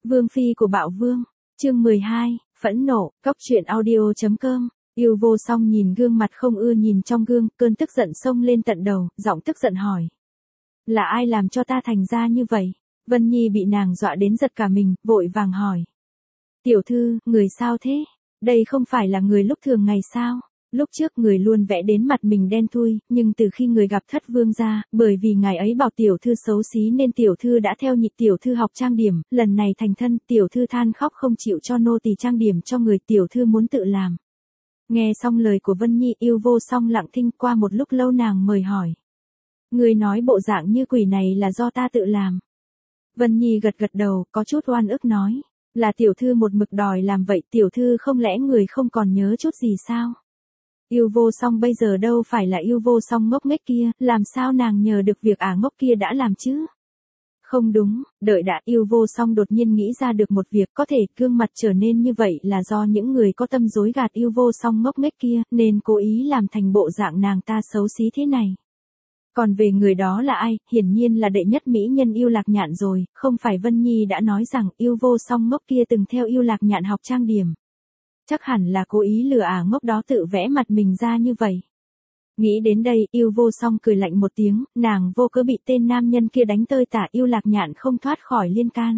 Vương phi của Bạo Vương, chương 12, phẫn nộ, cóc truyện audio.com. Yêu Vô Song nhìn gương mặt không ưa nhìn trong gương, cơn tức giận xông lên tận đầu, giọng tức giận hỏi. Là ai làm cho ta thành ra như vậy? Vân Nhi bị nàng dọa đến giật cả mình, vội vàng hỏi. Tiểu thư, người sao thế? Đây không phải là người lúc thường ngày sao? Lúc trước người luôn vẽ đến mặt mình đen thui, nhưng từ khi người gặp Thất Vương gia, bởi vì ngài ấy bảo tiểu thư xấu xí nên tiểu thư đã theo nhị tiểu thư học trang điểm, lần này thành thân tiểu thư than khóc không chịu cho nô tỳ trang điểm cho người, tiểu thư muốn tự làm. Nghe xong lời của Vân Nhi, Yêu Vô Song lặng thinh, qua một lúc lâu nàng mời hỏi. Người nói bộ dạng như quỷ này là do ta tự làm. Vân Nhi gật gật đầu, có chút oan ức nói. Là tiểu thư một mực đòi làm vậy, tiểu thư không lẽ người không còn nhớ chút gì sao? Yêu Vô Song bây giờ đâu phải là Yêu Vô Song ngốc nghếch kia, làm sao nàng nhờ được việc ngốc kia đã làm chứ? Không đúng, đợi đã. Yêu Vô Song đột nhiên nghĩ ra được một việc, có thể gương mặt trở nên như vậy là do những người có tâm dối gạt Yêu Vô Song ngốc nghếch kia, nên cố ý làm thành bộ dạng nàng ta xấu xí thế này. Còn về người đó là ai, hiển nhiên là đệ nhất mỹ nhân Yêu Lạc Nhạn rồi, không phải Vân Nhi đã nói rằng Yêu Vô Song ngốc kia từng theo Yêu Lạc Nhạn học trang điểm. Chắc hẳn là cố ý lừa ngốc đó tự vẽ mặt mình ra như vậy. Nghĩ đến đây, Yêu Vô Song cười lạnh một tiếng, nàng vô cớ bị tên nam nhân kia đánh tơi tả, Yêu Lạc Nhạn không thoát khỏi liên can.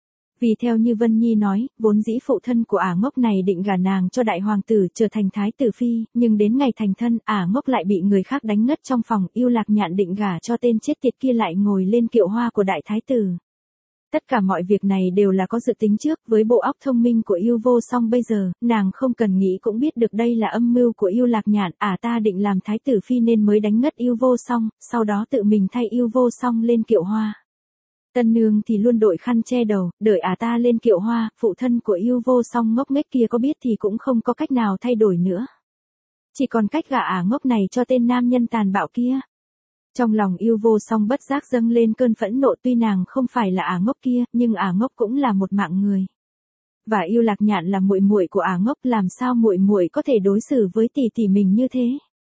Vì theo như Vân Nhi nói, vốn dĩ phụ thân của ngốc này định gả nàng cho đại hoàng tử trở thành thái tử phi, nhưng đến ngày thành thân, ngốc lại bị người khác đánh ngất trong phòng, Yêu Lạc Nhạn định gả cho tên chết tiệt kia lại ngồi lên kiệu hoa của đại thái tử. Tất cả mọi việc này đều là có dự tính trước, với bộ óc thông minh của Yêu Vô Song bây giờ, nàng không cần nghĩ cũng biết được đây là âm mưu của Yêu Lạc Nhạn, ta định làm thái tử phi nên mới đánh ngất Yêu Vô Song, sau đó tự mình thay Yêu Vô Song lên kiệu hoa. Tân nương thì luôn đội khăn che đầu, đợi ta lên kiệu hoa, phụ thân của Yêu Vô Song ngốc nghếch kia có biết thì cũng không có cách nào thay đổi nữa. Chỉ còn cách gả ngốc này cho tên nam nhân tàn bạo kia. Trong lòng Yêu Vô Song bất giác dâng lên cơn phẫn nộ, tuy nàng không phải là ngốc kia, nhưng ngốc cũng là một mạng người. Và Yêu Lạc Nhạn là muội muội của ngốc, làm sao muội muội có thể đối xử với tỷ tỷ mình như thế?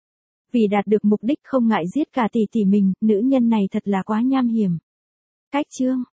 Vì đạt được mục đích không ngại giết cả tỷ tỷ mình, nữ nhân này thật là quá nham hiểm. Cách chương